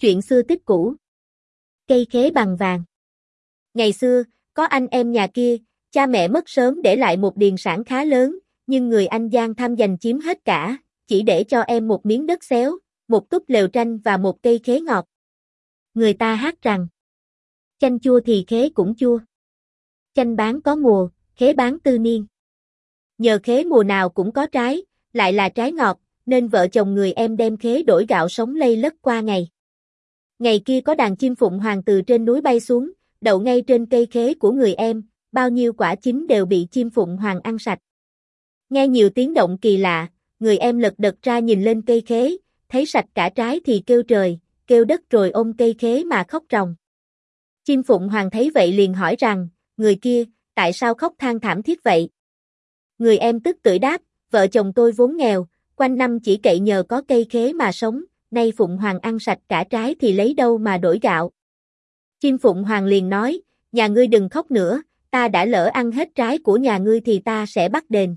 Chuyện xưa tích cũ. Cây khế bằng vàng. Ngày xưa, có anh em nhà kia, cha mẹ mất sớm để lại một điền sản khá lớn, nhưng người anh gian tham giành chiếm hết cả, chỉ để cho em một miếng đất xéo, một túp lều tranh và một cây khế ngọt. Người ta hát rằng, chanh chua thì khế cũng chua. Chanh bán có mùa, khế bán tư niên. Nhờ khế mùa nào cũng có trái, lại là trái ngọt, nên vợ chồng người em đem khế đổi gạo sống lây lất qua ngày. Ngày kia có đàn chim phụng hoàng từ trên núi bay xuống, đậu ngay trên cây khế của người em, bao nhiêu quả chín đều bị chim phụng hoàng ăn sạch. Nghe nhiều tiếng động kỳ lạ, người em lật đật ra nhìn lên cây khế, thấy sạch cả trái thì kêu trời, kêu đất rồi ôm cây khế mà khóc ròng. Chim phụng hoàng thấy vậy liền hỏi rằng, người kia, tại sao khóc than thảm thiết vậy? Người em tức tưởi đáp, vợ chồng tôi vốn nghèo, quanh năm chỉ cậy nhờ có cây khế mà sống, nay phụng hoàng ăn sạch cả trái thì lấy đâu mà đổi gạo. Chim phụng hoàng liền nói, nhà ngươi đừng khóc nữa, ta đã lỡ ăn hết trái của nhà ngươi thì ta sẽ bắt đền.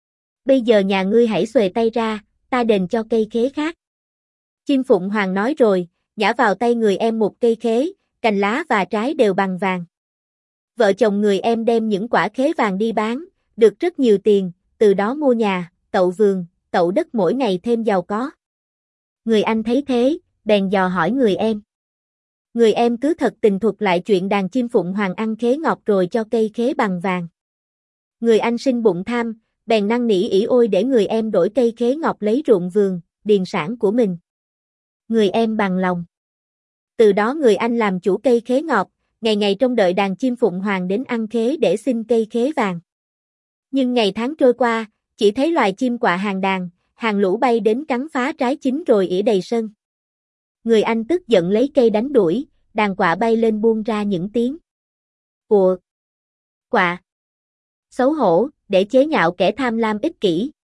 Bây giờ nhà ngươi hãy xuề tay ra, ta đền cho cây khế khác. Chim phụng hoàng nói rồi, nhả vào tay người em một cây khế, cành lá và trái đều bằng vàng. Vợ chồng người em đem những quả khế vàng đi bán, được rất nhiều tiền, từ đó mua nhà, tậu vườn, tậu đất mỗi ngày thêm giàu có. Người anh thấy thế, bèn dò hỏi người em. Người em cứ thật tình thuật lại chuyện đàn chim phụng hoàng ăn khế ngọt rồi cho cây khế bằng vàng. Người anh sinh bụng tham, bèn năn nỉ ỉ ôi để người em đổi cây khế ngọt lấy ruộng vườn, điền sản của mình. Người em bằng lòng. Từ đó người anh làm chủ cây khế ngọt, ngày ngày trông đợi đàn chim phụng hoàng đến ăn khế để xin cây khế vàng. Nhưng ngày tháng trôi qua, chỉ thấy loài chim quạ hàng lũ bay đến cắn phá trái chín rồi ỉa đầy sân. Người anh tức giận lấy cây đánh đuổi, đàn quạ bay lên buông ra những tiếng ùa, quạ. Xấu hổ, để chế nhạo kẻ tham lam ích kỷ.